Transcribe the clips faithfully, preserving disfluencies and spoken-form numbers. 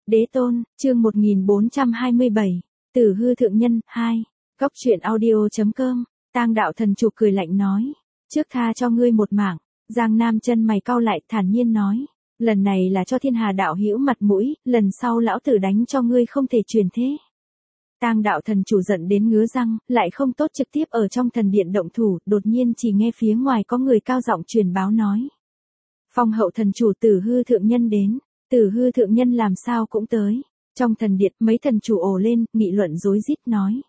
Đế tôn, chương một nghìn bốn trăm hai mươi bảy, Tử hư thượng nhân, hai, Góc truyện audio.com, Tang đạo thần chủ cười lạnh nói. Trước tha cho ngươi một mạng, Giang Nam chân mày cau lại thản nhiên nói. Lần này là cho thiên hà đạo hữu mặt mũi, lần sau lão tử đánh cho ngươi không thể truyền thế. Tang đạo thần chủ giận đến ngứa răng, lại không tốt trực tiếp ở trong thần điện động thủ, đột nhiên chỉ nghe phía ngoài có người cao giọng truyền báo nói. Phong hậu thần chủ Tử hư thượng nhân đến. Tử hư thượng nhân làm sao cũng tới. Trong thần điện mấy thần chủ ồ lên, nghị luận rối rít nói.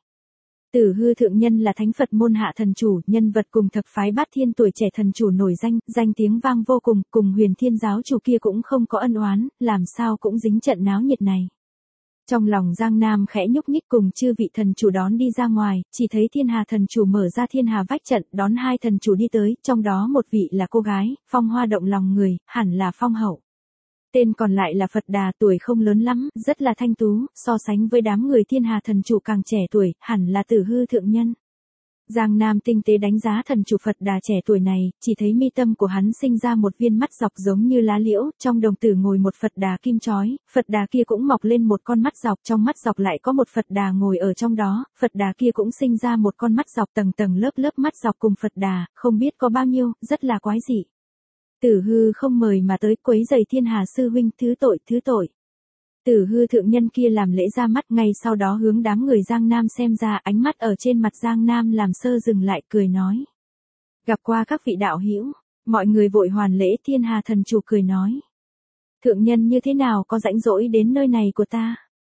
Tử hư thượng nhân là thánh Phật môn hạ thần chủ, nhân vật cùng thập phái bát thiên tuổi trẻ thần chủ nổi danh, danh tiếng vang vô cùng, cùng huyền thiên giáo chủ kia cũng không có ân oán, làm sao cũng dính trận náo nhiệt này. Trong lòng Giang Nam khẽ nhúc nhích cùng chư vị thần chủ đón đi ra ngoài, chỉ thấy thiên hà thần chủ mở ra thiên hà vách trận, đón hai thần chủ đi tới, trong đó một vị là cô gái, phong hoa động lòng người, hẳn là phong hậu. Tên còn lại là Phật Đà, tuổi không lớn lắm, rất là thanh tú, so sánh với đám người thiên hà thần chủ càng trẻ tuổi, hẳn là Tử hư thượng nhân. Giang Nam tinh tế đánh giá thần chủ Phật Đà trẻ tuổi này, chỉ thấy mi tâm của hắn sinh ra một viên mắt dọc giống như lá liễu, trong đồng tử ngồi một Phật Đà kim chói, Phật Đà kia cũng mọc lên một con mắt dọc, trong mắt dọc lại có một Phật Đà ngồi ở trong đó, Phật Đà kia cũng sinh ra một con mắt dọc tầng tầng lớp lớp mắt dọc cùng Phật Đà, không biết có bao nhiêu, rất là quái dị. Tử hư không mời mà tới quấy rầy thiên hà sư huynh, thứ tội thứ tội. Tử hư thượng nhân kia làm lễ ra mắt, ngay sau đó hướng đám người Giang Nam xem ra, ánh mắt ở trên mặt Giang Nam làm sơ dừng lại, cười nói. Gặp qua các vị đạo hữu, mọi người vội hoàn lễ. Thiên hà thần chủ cười nói. Thượng nhân như thế nào có rãnh rỗi đến nơi này của ta?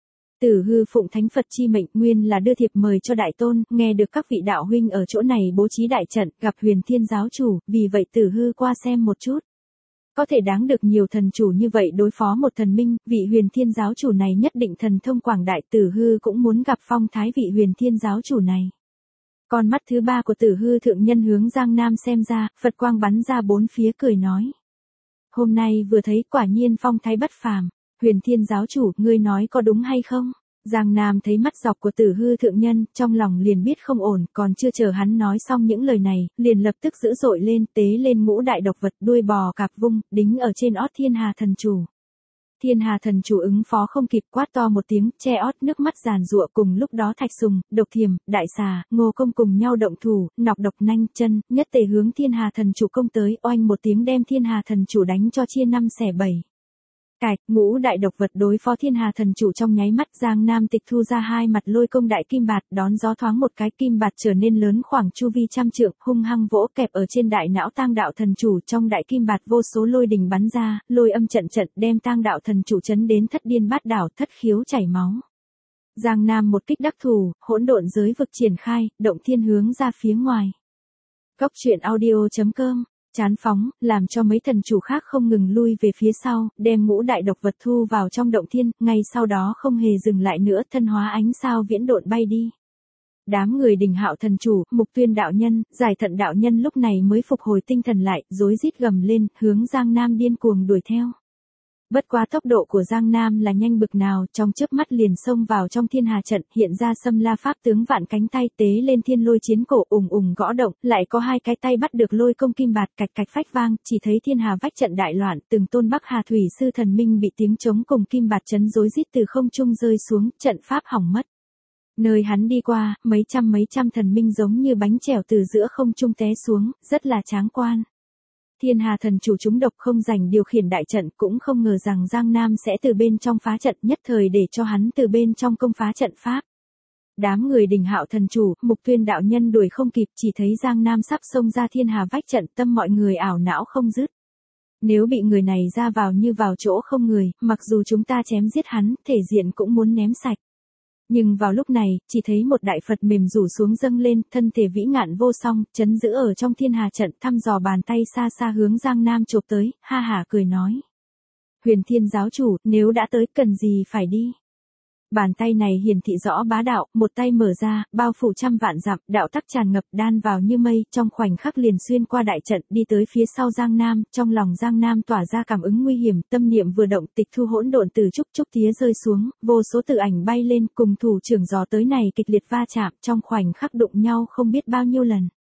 Tử hư phụng thánh Phật chi mệnh, nguyên là đưa thiệp mời cho đại tôn, nghe được các vị đạo huynh ở chỗ này bố trí đại trận, gặp huyền thiên giáo chủ, vì vậy tử hư qua xem một chút. Có thể đáng được nhiều thần chủ như vậy đối phó một thần minh, vị huyền thiên giáo chủ này nhất định thần thông quảng đại. Tử hư cũng muốn gặp phong thái vị huyền thiên giáo chủ này. Con mắt thứ ba của Tử hư thượng nhân hướng Giang Nam xem ra, Phật quang bắn ra bốn phía, cười nói. Hôm nay vừa thấy quả nhiên phong thái bất phàm. Huyền thiên giáo chủ, ngươi nói có đúng hay không? Giang Nam thấy mắt dọc của Tử hư thượng nhân, trong lòng liền biết không ổn, còn chưa chờ hắn nói xong những lời này, liền lập tức dữ dội lên, tế lên ngũ đại độc vật, đuôi bò cạp vung, đính ở trên ót thiên hà thần chủ. Thiên hà thần chủ ứng phó không kịp, quát to một tiếng, che ót, nước mắt giàn giụa. Cùng lúc đó Thạch Sùng, Độc Thiềm, Đại Xà, Ngô Công cùng nhau động thủ, nọc độc nanh chân, nhất tề hướng thiên hà thần chủ công tới, oanh một tiếng đem thiên hà thần chủ đánh cho chia năm xẻ bảy. Cạch, ngũ đại độc vật đối phó thiên hà thần chủ trong nháy mắt. Giang Nam tịch thu ra hai mặt lôi công đại kim bạt, đón gió thoáng một cái, kim bạt trở nên lớn khoảng chu vi trăm trượng, hung hăng vỗ kẹp ở trên đại não Tang đạo thần chủ. Trong đại kim bạt vô số lôi đình bắn ra, lôi âm trận trận, đem Tang đạo thần chủ chấn đến thất điên bát đảo, thất khiếu chảy máu. Giang Nam một kích đắc thủ, hỗn độn giới vực triển khai, động thiên hướng ra phía ngoài. Góc truyện audio.com, chán phóng, làm cho mấy thần chủ khác không ngừng lui về phía sau, đem ngũ đại độc vật thu vào trong động thiên, ngay sau đó không hề dừng lại nữa, thân hóa ánh sao viễn độn bay đi. Đám người Đình Hạo thần chủ, Mục Tuyên đạo nhân, Giải Thận đạo nhân lúc này mới phục hồi tinh thần lại, rối rít gầm lên, hướng Giang Nam điên cuồng đuổi theo. Bất quá tốc độ của Giang Nam là nhanh bực nào, trong chớp mắt liền xông vào trong thiên hà trận, hiện ra Xâm La pháp tướng vạn cánh tay, tế lên thiên lôi chiến cổ, ùng ùng gõ động, lại có hai cái tay bắt được lôi công kim bạt, cạch cạch phách vang, chỉ thấy thiên hà vách trận đại loạn, từng tôn Bắc Hà thủy sư thần minh bị tiếng trống cùng kim bạt chấn rối rít từ không trung rơi xuống, trận pháp hỏng mất. Nơi hắn đi qua, mấy trăm mấy trăm thần minh giống như bánh chèo từ giữa không trung té xuống, rất là tráng quan. Thiên hà thần chủ chúng độc không rảnh điều khiển đại trận, cũng không ngờ rằng Giang Nam sẽ từ bên trong phá trận, nhất thời để cho hắn từ bên trong công phá trận pháp. Đám người Đình Hạo thần chủ, Mục Tuyên đạo nhân đuổi không kịp, chỉ thấy Giang Nam sắp xông ra thiên hà vách trận, tâm mọi người ảo não không dứt. Nếu bị người này ra vào như vào chỗ không người, mặc dù chúng ta chém giết hắn, thể diện cũng muốn ném sạch. Nhưng vào lúc này, chỉ thấy một đại Phật mềm rủ xuống dâng lên, thân thể vĩ ngạn vô song, chấn giữ ở trong thiên hà trận, thăm dò bàn tay xa xa hướng Giang Nam chộp tới, ha hả cười nói. Huyền thiên giáo chủ, nếu đã tới cần gì phải đi. Bàn tay này hiển thị rõ bá đạo, một tay mở ra, bao phủ trăm vạn dặm, đạo tắc tràn ngập, đan vào như mây, trong khoảnh khắc liền xuyên qua đại trận, đi tới phía sau Giang Nam, trong lòng Giang Nam tỏa ra cảm ứng nguy hiểm, tâm niệm vừa động, tịch thu hỗn độn từ trúc trúc tía rơi xuống, vô số tự ảnh bay lên, cùng thủ trưởng gió tới này kịch liệt va chạm, trong khoảnh khắc đụng nhau không biết bao nhiêu lần.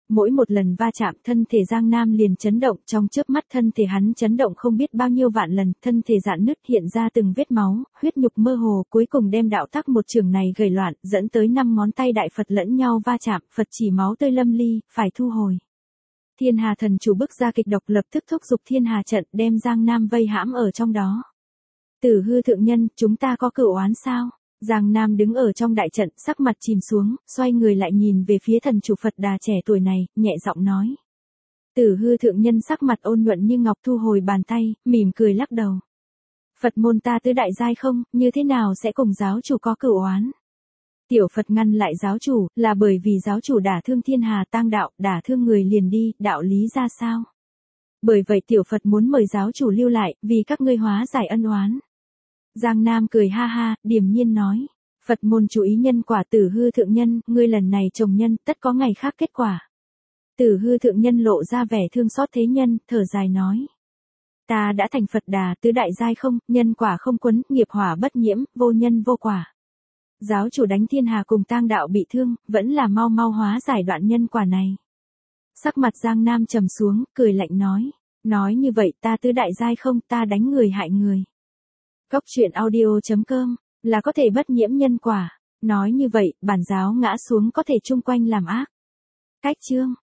Mỗi một lần va chạm thân thể Giang Nam liền chấn động, trong chớp mắt thân thể hắn chấn động không biết bao nhiêu vạn lần, thân thể rạn nứt hiện ra từng vết máu, huyết nhục mơ hồ, cuối cùng đem đạo tắc một trường này gầy loạn, dẫn tới năm ngón tay đại Phật lẫn nhau va chạm, Phật chỉ máu tươi lâm ly, phải thu hồi. Thiên Hà thần chủ bức ra kịch độc lập tức thúc giục Thiên Hà trận đem Giang Nam vây hãm ở trong đó. Tử hư thượng nhân, chúng ta có cửu oán sao? Giang Nam đứng ở trong đại trận, sắc mặt chìm xuống, xoay người lại nhìn về phía thần chủ Phật Đà trẻ tuổi này, nhẹ giọng nói. Tử hư thượng nhân sắc mặt ôn nhuận như ngọc thu hồi bàn tay, mỉm cười lắc đầu. Phật môn ta tứ đại giai không, như thế nào sẽ cùng giáo chủ có cửu oán? Tiểu Phật ngăn lại giáo chủ, là bởi vì giáo chủ đả thương Thiên Hà tang đạo, đả thương người liền đi, đạo lý ra sao? Bởi vậy tiểu Phật muốn mời giáo chủ lưu lại, vì các ngươi hóa giải ân oán. Giang Nam cười ha ha, điềm nhiên nói. Phật môn chú ý nhân quả tử hư thượng nhân, ngươi lần này trồng nhân, tất có ngày khác kết quả. Tử hư thượng nhân lộ ra vẻ thương xót thế nhân, thở dài nói. Ta đã thành Phật Đà, tứ đại giai không, nhân quả không quấn, nghiệp hỏa bất nhiễm, vô nhân vô quả. Giáo chủ đánh Thiên Hà cùng tang đạo bị thương, vẫn là mau mau hóa giải đoạn nhân quả này. Sắc mặt Giang Nam trầm xuống, cười lạnh nói. Nói như vậy ta tứ đại giai không, ta đánh người hại người. Góc truyện audio chấm com là có thể bất nhiễm nhân quả. Nói như vậy, bản giáo ngã xuống có thể chung quanh làm ác. Cách chương